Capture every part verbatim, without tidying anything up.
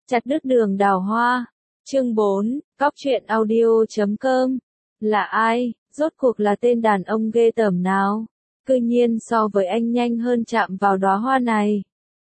Chặt đứt đường đào hoa. Chương bốn, cóc truyện audio chấm com. Là ai? Rốt cuộc là tên đàn ông ghê tởm nào? Cư nhiên so với anh nhanh hơn chạm vào đóa hoa này.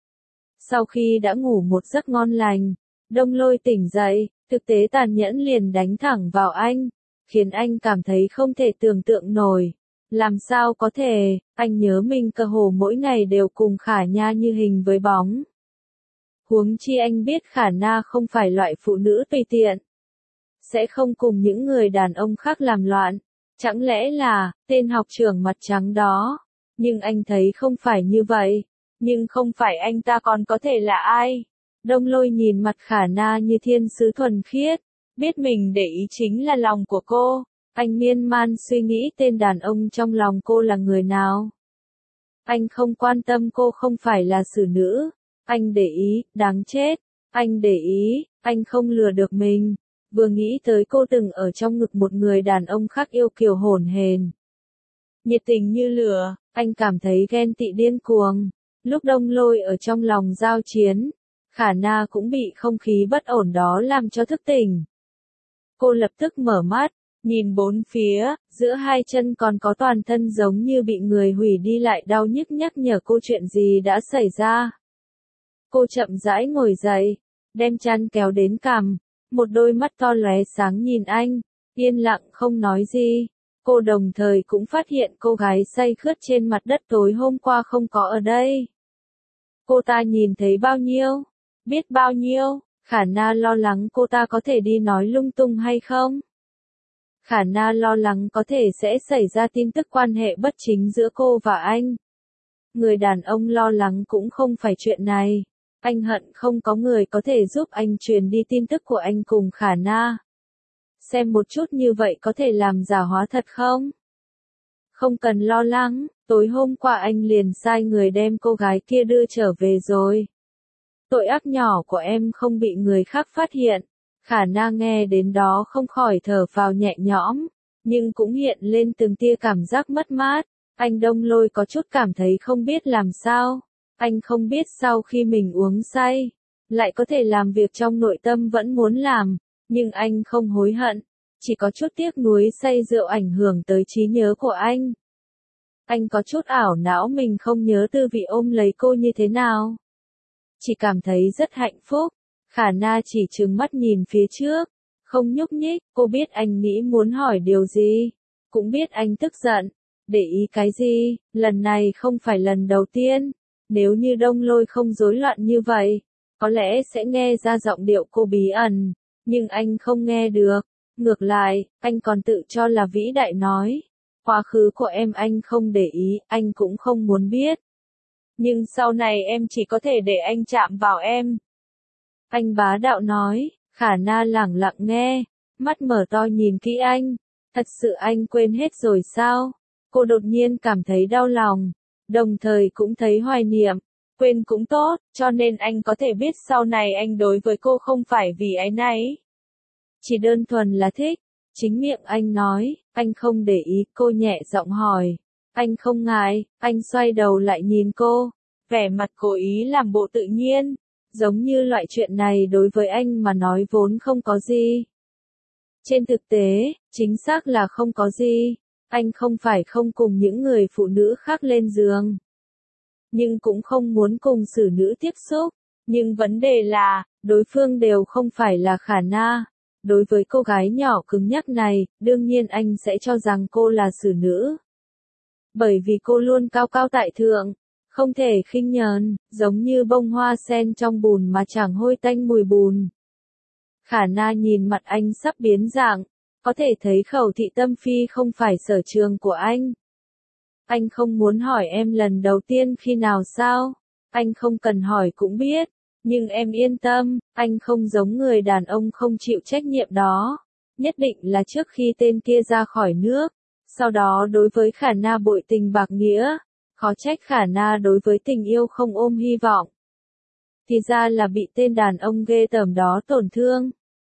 Sau khi đã ngủ một giấc ngon lành, Đông Lôi tỉnh dậy, thực tế tàn nhẫn liền đánh thẳng vào anh, khiến anh cảm thấy không thể tưởng tượng nổi. Làm sao có thể, anh nhớ mình cơ hồ mỗi ngày đều cùng Khả Nha như hình với bóng. Huống chi anh biết Khả Na không phải loại phụ nữ tùy tiện. Sẽ không cùng những người đàn ông khác làm loạn. Chẳng lẽ là, tên học trưởng mặt trắng đó. Nhưng anh thấy không phải như vậy. Nhưng không phải anh ta còn có thể là ai? Đông Lôi nhìn mặt Khả Na như thiên sứ thuần khiết. Biết mình để ý chính là lòng của cô. Anh miên man suy nghĩ tên đàn ông trong lòng cô là người nào. Anh không quan tâm cô không phải là xử nữ. Anh để ý, đáng chết. Anh để ý, anh không lừa được mình. Vừa nghĩ tới cô từng ở trong ngực một người đàn ông khác yêu kiều hổn hển, nhiệt tình như lửa, anh cảm thấy ghen tị điên cuồng. Lúc Đông Lôi ở trong lòng giao chiến, Khả Na cũng bị không khí bất ổn đó làm cho thức tỉnh. Cô lập tức mở mắt, nhìn bốn phía, giữa hai chân còn có toàn thân giống như bị người hủy đi lại đau nhức nhắc nhở cô chuyện gì đã xảy ra. Cô chậm rãi ngồi dậy, đem chăn kéo đến cằm, một đôi mắt to lóe sáng nhìn anh, yên lặng không nói gì. Cô đồng thời cũng phát hiện cô gái say khướt trên mặt đất tối hôm qua không có ở đây. Cô ta nhìn thấy bao nhiêu? Biết bao nhiêu? Khả Na lo lắng cô ta có thể đi nói lung tung hay không? Khả Na lo lắng có thể sẽ xảy ra tin tức quan hệ bất chính giữa cô và anh. Người đàn ông lo lắng cũng không phải chuyện này. Anh hận không có người có thể giúp anh truyền đi tin tức của anh cùng Khả Na. Xem một chút như vậy có thể làm giả hóa thật không? Không cần lo lắng, tối hôm qua anh liền sai người đem cô gái kia đưa trở về rồi. Tội ác nhỏ của em không bị người khác phát hiện. Khả Na nghe đến đó không khỏi thở phào nhẹ nhõm, nhưng cũng hiện lên từng tia cảm giác mất mát. Anh Đông Lôi có chút cảm thấy không biết làm sao. Anh không biết sau khi mình uống say, lại có thể làm việc trong nội tâm vẫn muốn làm, nhưng anh không hối hận, chỉ có chút tiếc nuối say rượu ảnh hưởng tới trí nhớ của anh. Anh có chút ảo não mình không nhớ tư vị ôm lấy cô như thế nào. Chỉ cảm thấy rất hạnh phúc. Khả Na chỉ trừng mắt nhìn phía trước, không nhúc nhích. Cô biết anh nghĩ muốn hỏi điều gì, cũng biết anh tức giận, để ý cái gì. Lần này không phải lần đầu tiên. Nếu như Đông Lôi không rối loạn như vậy, có lẽ sẽ nghe ra giọng điệu cô bí ẩn, nhưng anh không nghe được. Ngược lại, anh còn tự cho là vĩ đại nói, quá khứ của em anh không để ý, anh cũng không muốn biết. Nhưng sau này em chỉ có thể để anh chạm vào em. Anh bá đạo nói. Khả Na lẳng lặng nghe, mắt mở to nhìn kỹ anh. Thật sự anh quên hết rồi sao? Cô đột nhiên cảm thấy đau lòng. Đồng thời cũng thấy hoài niệm, quên cũng tốt, cho nên anh có thể biết sau này anh đối với cô không phải vì áy náy. Chỉ đơn thuần là thích, chính miệng anh nói, anh không để ý. Cô nhẹ giọng hỏi, anh không ngại. Anh xoay đầu lại nhìn cô, vẻ mặt cố ý làm bộ tự nhiên, giống như loại chuyện này đối với anh mà nói vốn không có gì. Trên thực tế, chính xác là không có gì. Anh không phải không cùng những người phụ nữ khác lên giường, nhưng cũng không muốn cùng xử nữ tiếp xúc. Nhưng vấn đề là, đối phương đều không phải là Khả Na. Đối với cô gái nhỏ cứng nhắc này, đương nhiên anh sẽ cho rằng cô là xử nữ. Bởi vì cô luôn cao cao tại thượng, không thể khinh nhờn, giống như bông hoa sen trong bùn mà chẳng hôi tanh mùi bùn. Khả Na nhìn mặt anh sắp biến dạng. Có thể thấy khẩu thị tâm phi không phải sở trường của anh. Anh không muốn hỏi em lần đầu tiên khi nào sao? Anh không cần hỏi cũng biết. Nhưng em yên tâm, anh không giống người đàn ông không chịu trách nhiệm đó. Nhất định là trước khi tên kia ra khỏi nước. Sau đó đối với Khả Na bội tình bạc nghĩa. Khó trách Khả Na đối với tình yêu không ôm hy vọng. Thì ra là bị tên đàn ông ghê tởm đó tổn thương.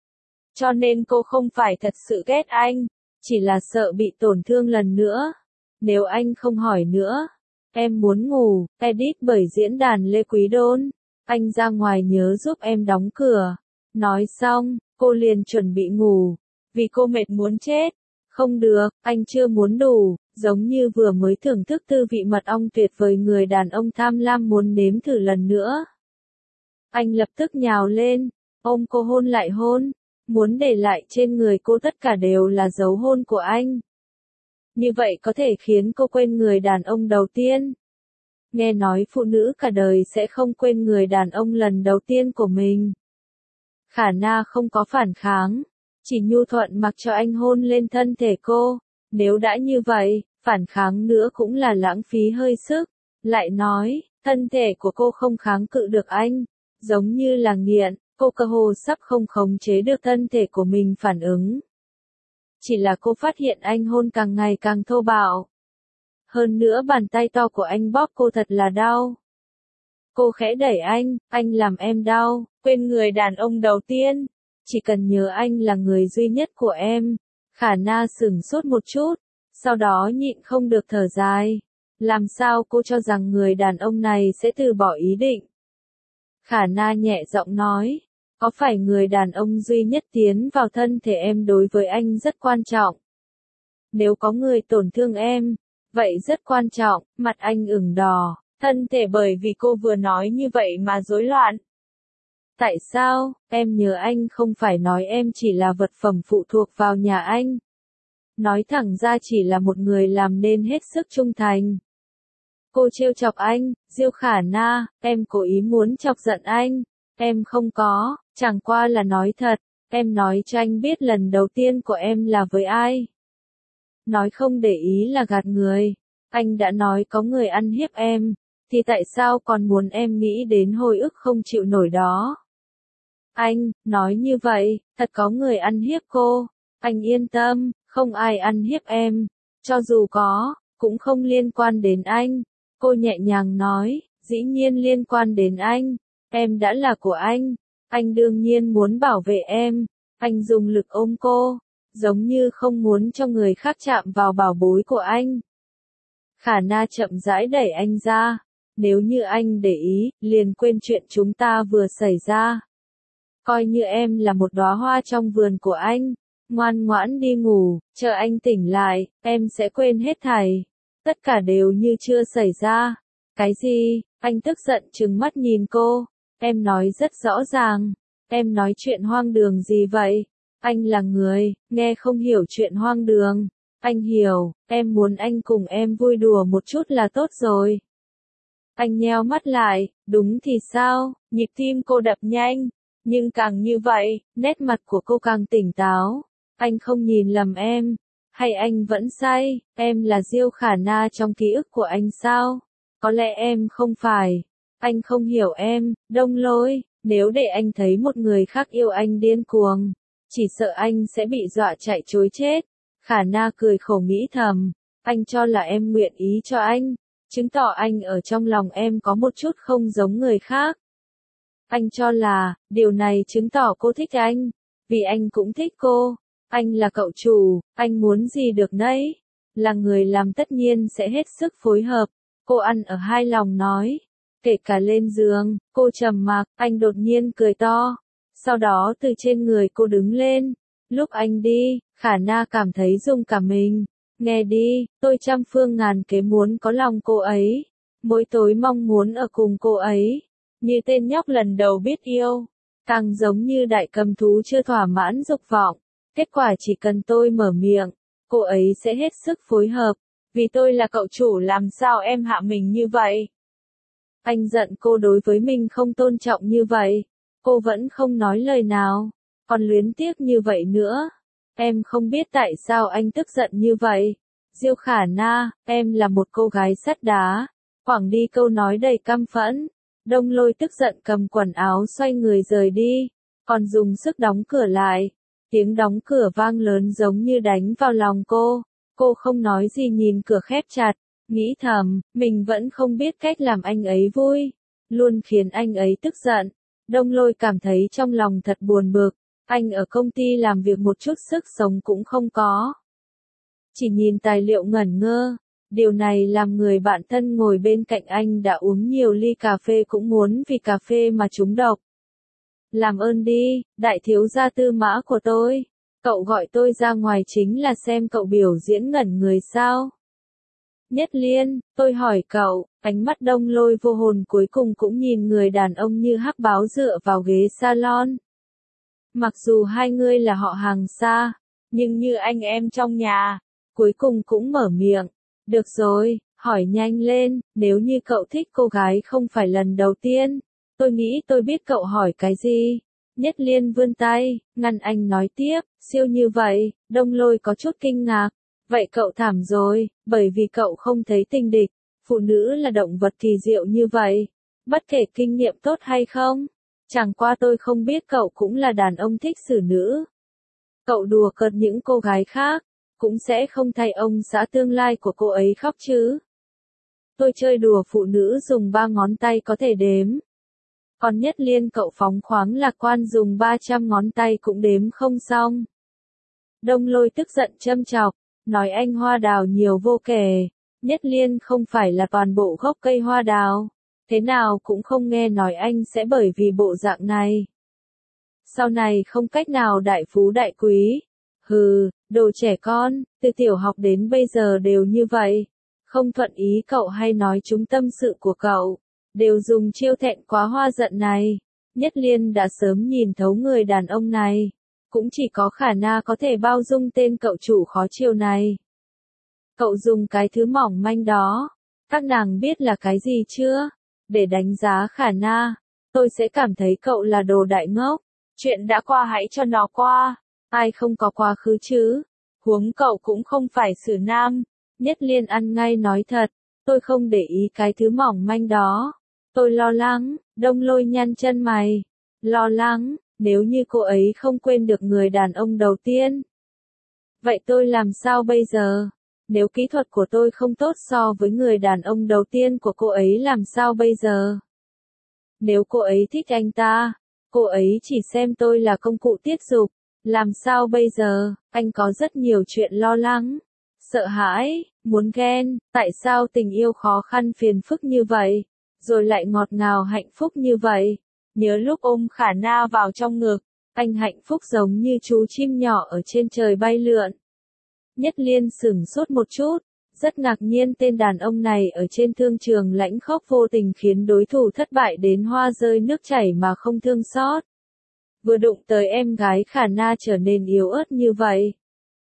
Cho nên cô không phải thật sự ghét anh, chỉ là sợ bị tổn thương lần nữa. Nếu anh không hỏi nữa, em muốn ngủ. Edit bởi diễn đàn Lê Quý Đôn. anh ra ngoài nhớ giúp em đóng cửa. Nói xong, cô liền chuẩn bị ngủ, vì cô mệt muốn chết. Không được, anh chưa muốn đủ, giống như vừa mới thưởng thức tư vị mật ong tuyệt vời người đàn ông tham lam muốn nếm thử lần nữa. Anh lập tức nhào lên, ôm cô hôn lại hôn, muốn để lại trên người cô tất cả đều là dấu hôn của anh. Như vậy có thể khiến cô quên người đàn ông đầu tiên. Nghe nói phụ nữ cả đời sẽ không quên người đàn ông lần đầu tiên của mình. Khả Na không có phản kháng, chỉ nhu thuận mặc cho anh hôn lên thân thể cô. Nếu đã như vậy, phản kháng nữa cũng là lãng phí hơi sức. Lại nói, thân thể của cô không kháng cự được anh, giống như là nghiện, cô cơ hồ sắp không khống chế được thân thể của mình phản ứng. Chỉ là cô phát hiện anh hôn càng ngày càng thô bạo. Hơn nữa bàn tay to của anh bóp cô thật là đau. Cô khẽ đẩy anh, anh làm em đau, quên người đàn ông đầu tiên. Chỉ cần nhớ anh là người duy nhất của em. Khả Na sửng sốt một chút, sau đó nhịn không được thở dài. Làm sao cô cho rằng người đàn ông này sẽ từ bỏ ý định? Khả Na nhẹ giọng nói, có phải người đàn ông duy nhất tiến vào thân thể em đối với anh rất quan trọng? Nếu có người tổn thương em, vậy rất quan trọng. Mặt anh ửng đỏ, thân thể bởi vì cô vừa nói như vậy mà rối loạn. Tại sao, em nhớ anh không phải nói em chỉ là vật phẩm phụ thuộc vào nhà anh. Nói thẳng ra chỉ là một người làm nên hết sức trung thành. Cô trêu chọc anh, Diêu Khả Na, em cố ý muốn chọc giận anh. Em không có, chẳng qua là nói thật. Em nói cho anh biết lần đầu tiên của em là với ai. Nói không để ý là gạt người. Anh đã nói có người ăn hiếp em, thì tại sao còn muốn em nghĩ đến hồi ức không chịu nổi đó? Anh, nói như vậy, thật có người ăn hiếp cô. Anh yên tâm, không ai ăn hiếp em. Cho dù có, cũng không liên quan đến anh. Cô nhẹ nhàng nói, dĩ nhiên liên quan đến anh. Em đã là của anh. Anh đương nhiên muốn bảo vệ em. Anh dùng lực ôm cô, giống như không muốn cho người khác chạm vào bảo bối của anh. Khả Na chậm rãi đẩy anh ra. Nếu như anh để ý, liền quên chuyện chúng ta vừa xảy ra. Coi như em là một đóa hoa trong vườn của anh. Ngoan ngoãn đi ngủ, chờ anh tỉnh lại, em sẽ quên hết thảy. Tất cả đều như chưa xảy ra. Cái gì? Anh tức giận trừng mắt nhìn cô. Em nói rất rõ ràng. Em nói chuyện hoang đường gì vậy? Anh là người, nghe không hiểu chuyện hoang đường. Anh hiểu, em muốn anh cùng em vui đùa một chút là tốt rồi. Anh nheo mắt lại, đúng thì sao? Nhịp tim cô đập nhanh. Nhưng càng như vậy, nét mặt của cô càng tỉnh táo. Anh không nhìn lầm em. Hay anh vẫn sai, em là Diêu Khả Na trong ký ức của anh sao? Có lẽ em không phải. Anh không hiểu em, Đông Lôi. Nếu để anh thấy một người khác yêu anh điên cuồng, chỉ sợ anh sẽ bị dọa chạy trối chết. Khả Na cười khổ nghĩ thầm. Anh cho là em nguyện ý cho anh, chứng tỏ anh ở trong lòng em có một chút không giống người khác. Anh cho là, điều này chứng tỏ cô thích anh, vì anh cũng thích cô. Anh là cậu chủ, anh muốn gì được nấy. Là người làm tất nhiên sẽ hết sức phối hợp. Cô ăn ở hai lòng nói. Kể cả lên giường, cô trầm mặc, anh đột nhiên cười to. Sau đó từ trên người cô đứng lên. Lúc anh đi, Khả Na cảm thấy rung cả mình. Nghe đi, tôi trăm phương ngàn kế muốn có lòng cô ấy. Mỗi tối mong muốn ở cùng cô ấy. Như tên nhóc lần đầu biết yêu. Càng giống như đại cầm thú chưa thỏa mãn dục vọng. Kết quả chỉ cần tôi mở miệng, cô ấy sẽ hết sức phối hợp. Vì tôi là cậu chủ làm sao em hạ mình như vậy? Anh giận cô đối với mình không tôn trọng như vậy. Cô vẫn không nói lời nào. Còn luyến tiếc như vậy nữa. Em không biết tại sao anh tức giận như vậy. Diêu Khả Na, em là một cô gái sắt đá. Quẳng đi câu nói đầy căm phẫn. Đông Lôi tức giận cầm quần áo xoay người rời đi. Còn dùng sức đóng cửa lại. Tiếng đóng cửa vang lớn giống như đánh vào lòng cô. Cô không nói gì nhìn cửa khép chặt. Nghĩ thầm, mình vẫn không biết cách làm anh ấy vui. Luôn khiến anh ấy tức giận. Đông Lôi cảm thấy trong lòng thật buồn bực. Anh ở công ty làm việc một chút sức sống cũng không có. Chỉ nhìn tài liệu ngẩn ngơ. Điều này làm người bạn thân ngồi bên cạnh anh đã uống nhiều ly cà phê cũng muốn vì cà phê mà trúng độc. Làm ơn đi, đại thiếu gia Tư Mã của tôi. Cậu gọi tôi ra ngoài chính là xem cậu biểu diễn ngẩn người sao? Nhất Liên, tôi hỏi cậu, ánh mắt Đông Lôi vô hồn cuối cùng cũng nhìn người đàn ông như hắc báo dựa vào ghế salon. Mặc dù hai người là họ hàng xa, nhưng như anh em trong nhà, cuối cùng cũng mở miệng. Được rồi, hỏi nhanh lên, nếu như cậu thích cô gái không phải lần đầu tiên, tôi nghĩ tôi biết cậu hỏi cái gì. Nhất Liên vươn tay, ngăn anh nói tiếp, siêu như vậy, Đông Lôi có chút kinh ngạc. Vậy cậu thảm rồi, bởi vì cậu không thấy tình địch, phụ nữ là động vật kỳ diệu như vậy. Bất kể kinh nghiệm tốt hay không, chẳng qua tôi không biết cậu cũng là đàn ông thích xử nữ. Cậu đùa cợt những cô gái khác, cũng sẽ không thay ông xã tương lai của cô ấy khóc chứ. Tôi chơi đùa phụ nữ dùng ba ngón tay có thể đếm. Còn Nhất Liên cậu phóng khoáng lạc quan dùng ba trăm ngón tay cũng đếm không xong. Đông Lôi tức giận châm chọc, nói anh hoa đào nhiều vô kể. Nhất Liên không phải là toàn bộ gốc cây hoa đào. Thế nào cũng không nghe nói anh sẽ bởi vì bộ dạng này. Sau này không cách nào đại phú đại quý. Hừ, đồ trẻ con, từ tiểu học đến bây giờ đều như vậy. Không thuận ý cậu hay nói chúng tâm sự của cậu, đều dùng chiêu thẹn quá hoa giận này. Nhất Liên đã sớm nhìn thấu người đàn ông này. Cũng chỉ có Khả Na có thể bao dung tên cậu chủ khó chiều này. Cậu dùng cái thứ mỏng manh đó. Các nàng biết là cái gì chưa? Để đánh giá Khả Na, tôi sẽ cảm thấy cậu là đồ đại ngốc. Chuyện đã qua hãy cho nó qua. Ai không có quá khứ chứ? Huống cậu cũng không phải xử nam. Nhất Liên ăn ngay nói thật. Tôi không để ý cái thứ mỏng manh đó. Tôi lo lắng. Đông Lôi nhăn chân mày. Lo lắng. Nếu như cô ấy không quên được người đàn ông đầu tiên. Vậy tôi làm sao bây giờ? Nếu kỹ thuật của tôi không tốt so với người đàn ông đầu tiên của cô ấy làm sao bây giờ? Nếu cô ấy thích anh ta, cô ấy chỉ xem tôi là công cụ tiết dục. Làm sao bây giờ? Anh có rất nhiều chuyện lo lắng, sợ hãi, muốn ghen. Tại sao tình yêu khó khăn phiền phức như vậy? Rồi lại ngọt ngào hạnh phúc như vậy? Nhớ lúc ôm Khả Na vào trong ngực, anh hạnh phúc giống như chú chim nhỏ ở trên trời bay lượn. Nhất Liên sửng sốt một chút, rất ngạc nhiên tên đàn ông này ở trên thương trường lãnh khốc vô tình khiến đối thủ thất bại đến hoa rơi nước chảy mà không thương xót. Vừa đụng tới em gái Khả Na trở nên yếu ớt như vậy.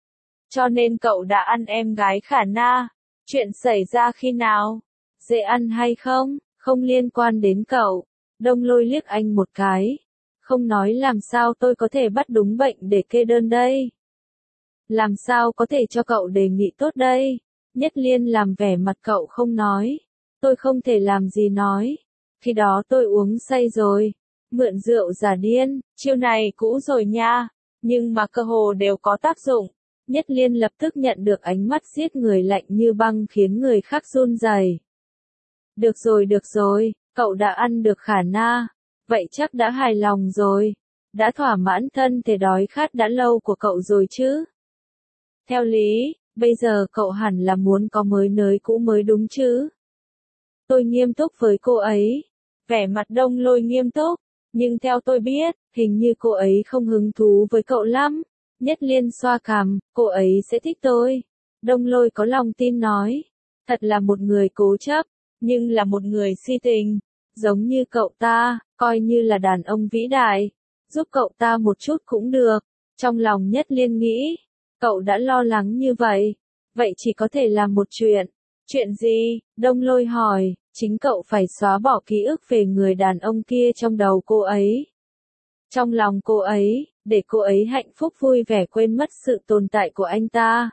Cho nên cậu đã ăn em gái Khả Na. Chuyện xảy ra khi nào? Dễ ăn hay không? Không liên quan đến cậu. Đông Lôi liếc anh một cái. Không nói làm sao tôi có thể bắt đúng bệnh để kê đơn đây. Làm sao có thể cho cậu đề nghị tốt đây? Nhất Liên làm vẻ mặt cậu không nói. Tôi không thể làm gì nói. Khi đó tôi uống say rồi. Mượn rượu giả điên, chiêu này cũ rồi nha. Nhưng mà cơ hồ đều có tác dụng. Nhất Liên lập tức nhận được ánh mắt giết người lạnh như băng khiến người khác run rẩy. Được rồi được rồi, cậu đã ăn được Khả Na. Vậy chắc đã hài lòng rồi. Đã thỏa mãn thân thể đói khát đã lâu của cậu rồi chứ. Theo lý, bây giờ cậu hẳn là muốn có mới nới cũ mới đúng chứ. Tôi nghiêm túc với cô ấy. Vẻ mặt Đông Lôi nghiêm túc. Nhưng theo tôi biết, hình như cô ấy không hứng thú với cậu lắm. Nhất Liên xoa cằm, cô ấy sẽ thích tôi. Đông Lôi có lòng tin nói. Thật là một người cố chấp, nhưng là một người si tình. Giống như cậu ta, coi như là đàn ông vĩ đại. Giúp cậu ta một chút cũng được. Trong lòng Nhất Liên nghĩ. Cậu đã lo lắng như vậy. Vậy chỉ có thể làm một chuyện. Chuyện gì? Đông Lôi hỏi. Chính cậu phải xóa bỏ ký ức về người đàn ông kia trong đầu cô ấy. Trong lòng cô ấy, để cô ấy hạnh phúc vui vẻ quên mất sự tồn tại của anh ta.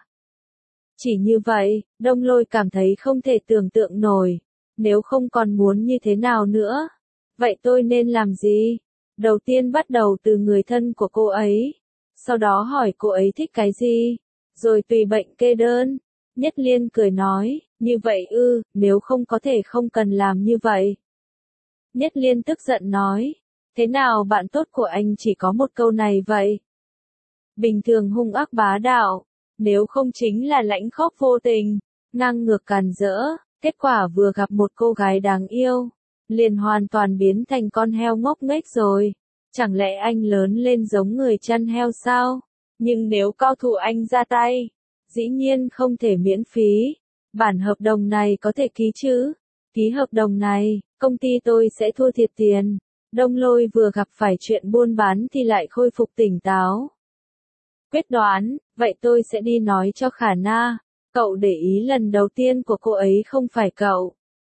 Chỉ như vậy, Đông Lôi cảm thấy không thể tưởng tượng nổi. Nếu không còn muốn như thế nào nữa? Vậy tôi nên làm gì? Đầu tiên bắt đầu từ người thân của cô ấy. Sau đó hỏi cô ấy thích cái gì? Rồi tùy bệnh kê đơn. Nhất Liên cười nói, như vậy ư, nếu không có thể không cần làm như vậy. Nhất Liên tức giận nói, thế nào bạn tốt của anh chỉ có một câu này vậy? Bình thường hung ác bá đạo, nếu không chính là lãnh khốc vô tình. ngang ngược càn rỡ, kết quả vừa gặp một cô gái đáng yêu, liền hoàn toàn biến thành con heo ngốc nghếch rồi. Chẳng lẽ anh lớn lên giống người chăn heo sao? Nhưng nếu cao thủ anh ra tay, dĩ nhiên không thể miễn phí. Bản hợp đồng này có thể ký chứ? Ký hợp đồng này, công ty tôi sẽ thua thiệt tiền. Đông Lôi vừa gặp phải chuyện buôn bán thì lại khôi phục tỉnh táo. Quyết đoán, vậy tôi sẽ đi nói cho Khả Na. Cậu để ý lần đầu tiên của cô ấy không phải cậu.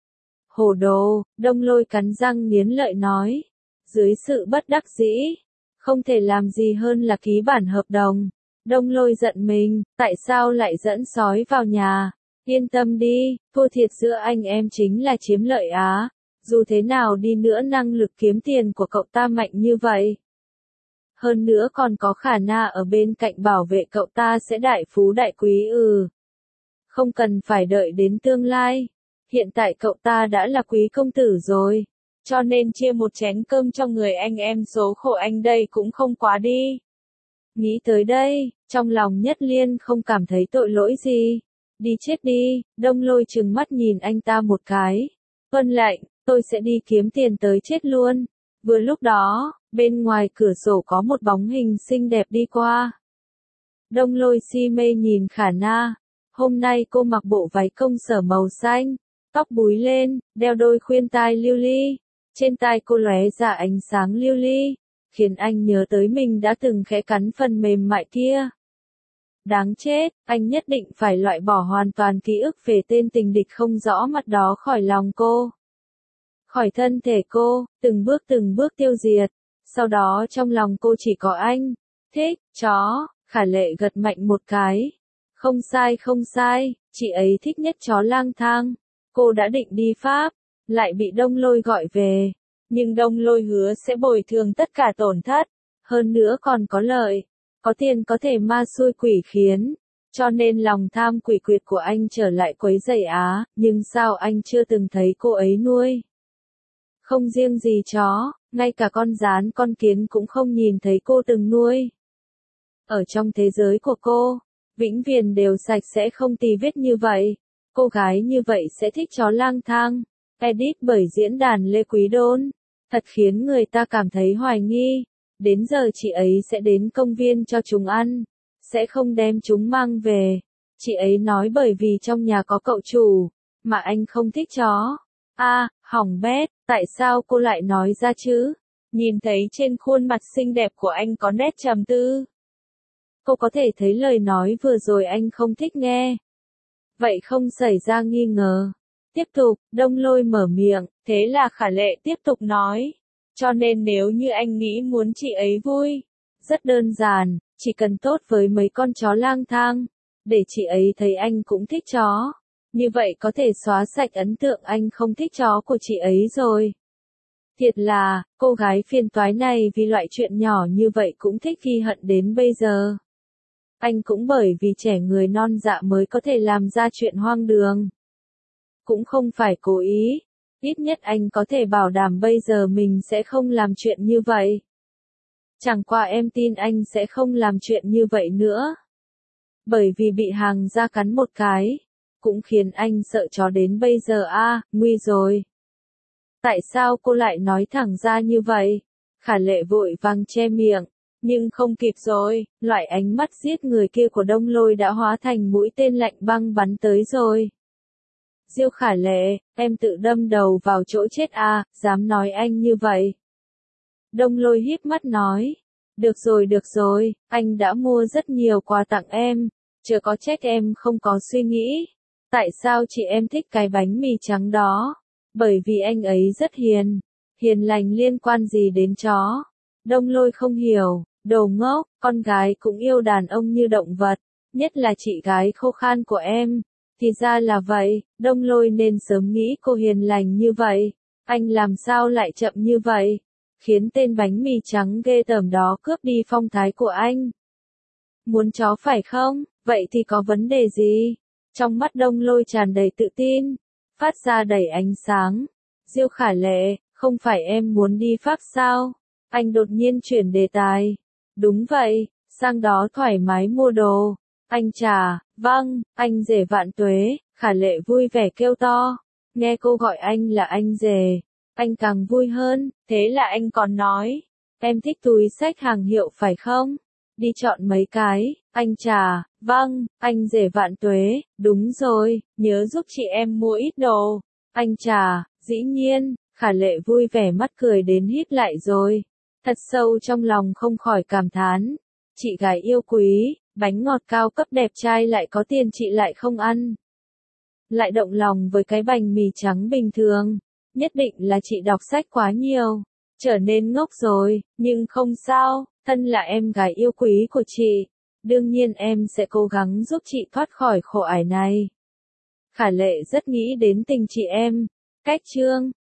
Hồ đồ, Đông Lôi cắn răng nghiến lợi nói. Dưới sự bất đắc dĩ, không thể làm gì hơn là ký bản hợp đồng. Đông Lôi giận mình, tại sao lại dẫn sói vào nhà? Yên tâm đi, thua thiệt giữa anh em chính là chiếm lợi á. Dù thế nào đi nữa năng lực kiếm tiền của cậu ta mạnh như vậy. Hơn nữa còn có Khả Na ở bên cạnh bảo vệ cậu ta sẽ đại phú đại quý ừ. Không cần phải đợi đến tương lai. Hiện tại cậu ta đã là quý công tử rồi. Cho nên chia một chén cơm cho người anh em số khổ anh đây cũng không quá đi. Nghĩ tới đây, trong lòng Nhất Liên không cảm thấy tội lỗi gì. Đi chết đi, Đông Lôi trừng mắt nhìn anh ta một cái. Vâng lệnh, tôi sẽ đi kiếm tiền tới chết luôn. Vừa lúc đó, bên ngoài cửa sổ có một bóng hình xinh đẹp đi qua. Đông Lôi si mê nhìn Khả Na. Hôm nay cô mặc bộ váy công sở màu xanh, tóc búi lên, đeo đôi khuyên tai lưu ly. Trên tai cô lóe ra ánh sáng lưu ly, khiến anh nhớ tới mình đã từng khẽ cắn phần mềm mại kia. Đáng chết, anh nhất định phải loại bỏ hoàn toàn ký ức về tên tình địch không rõ mặt đó khỏi lòng cô. Khỏi thân thể cô, từng bước từng bước tiêu diệt. Sau đó trong lòng cô chỉ có anh. Thích, chó, Khả Lệ gật mạnh một cái. Không sai không sai, chị ấy thích nhất chó lang thang. Cô đã định đi Pháp, lại bị Đông Lôi gọi về. Nhưng Đông Lôi hứa sẽ bồi thường tất cả tổn thất. Hơn nữa còn có lợi. Có tiền có thể ma xui quỷ khiến. Cho nên lòng tham quỷ quyệt của anh trở lại quấy rầy á. Nhưng sao anh chưa từng thấy cô ấy nuôi? Không riêng gì chó, ngay cả con gián con kiến cũng không nhìn thấy cô từng nuôi. Ở trong thế giới của cô, vĩnh viễn đều sạch sẽ không tì vết như vậy. Cô gái như vậy sẽ thích chó lang thang. Edit bởi diễn đàn Lê Quý Đôn. Thật khiến người ta cảm thấy hoài nghi. Đến giờ chị ấy sẽ đến công viên cho chúng ăn. Sẽ không đem chúng mang về. Chị ấy nói bởi vì trong nhà có cậu chủ. Mà anh không thích chó. À, hỏng bét, tại sao cô lại nói ra chứ? Nhìn thấy trên khuôn mặt xinh đẹp của anh có nét trầm tư. Cô có thể thấy lời nói vừa rồi anh không thích nghe. Vậy không xảy ra nghi ngờ. Tiếp tục, Đông Lôi mở miệng, thế là Khả Lệ tiếp tục nói. Cho nên nếu như anh nghĩ muốn chị ấy vui, rất đơn giản, chỉ cần tốt với mấy con chó lang thang, để chị ấy thấy anh cũng thích chó. Như vậy có thể xóa sạch ấn tượng anh không thích chó của chị ấy rồi. Thiệt là, cô gái phiền toái này vì loại chuyện nhỏ như vậy cũng thích ghi hận đến bây giờ. Anh cũng bởi vì trẻ người non dạ mới có thể làm ra chuyện hoang đường. Cũng không phải cố ý, ít nhất anh có thể bảo đảm bây giờ mình sẽ không làm chuyện như vậy. Chẳng qua em tin anh sẽ không làm chuyện như vậy nữa. Bởi vì bị hàng ra cắn một cái, cũng khiến anh sợ chó đến bây giờ a, à, nguy rồi. Tại sao cô lại nói thẳng ra như vậy? Khả Lệ vội vàng che miệng, nhưng không kịp rồi, loại ánh mắt giết người kia của Đông Lôi đã hóa thành mũi tên lạnh băng bắn tới rồi. Diêu Khả Lệ, em tự đâm đầu vào chỗ chết à, dám nói anh như vậy. Đông Lôi híp mắt nói, được rồi được rồi, anh đã mua rất nhiều quà tặng em, chớ có trách em không có suy nghĩ. Tại sao chị em thích cái bánh mì trắng đó? Bởi vì anh ấy rất hiền. Hiền lành liên quan gì đến chó? Đông Lôi không hiểu, đồ ngốc, con gái cũng yêu đàn ông như động vật, nhất là chị gái khô khan của em. Thì ra là vậy, Đông Lôi nên sớm nghĩ cô hiền lành như vậy. Anh làm sao lại chậm như vậy? Khiến tên bánh mì trắng ghê tởm đó cướp đi phong thái của anh. Muốn chó phải không? Vậy thì có vấn đề gì? Trong mắt Đông Lôi tràn đầy tự tin, phát ra đầy ánh sáng. Diêu Khả Lệ, không phải em muốn đi Pháp sao? Anh đột nhiên chuyển đề tài. Đúng vậy, sang đó thoải mái mua đồ. Anh trả, vâng, anh rể vạn tuế, Khả Lệ vui vẻ kêu to. Nghe cô gọi anh là anh rể, anh càng vui hơn, thế là anh còn nói, em thích túi xách hàng hiệu phải không? Đi chọn mấy cái, anh trả, vâng, anh rể vạn tuế, đúng rồi, nhớ giúp chị em mua ít đồ, anh trả, dĩ nhiên, Khả Lệ vui vẻ mắt cười đến híp lại rồi, thật sâu trong lòng không khỏi cảm thán, chị gái yêu quý, bánh ngọt cao cấp đẹp trai lại có tiền chị lại không ăn. Lại động lòng với cái bánh mì trắng bình thường, nhất định là chị đọc sách quá nhiều, trở nên ngốc rồi, nhưng không sao, thân là em gái yêu quý của chị, đương nhiên em sẽ cố gắng giúp chị thoát khỏi khổ ải này. Khả Lệ rất nghĩ đến tình chị em, cách chương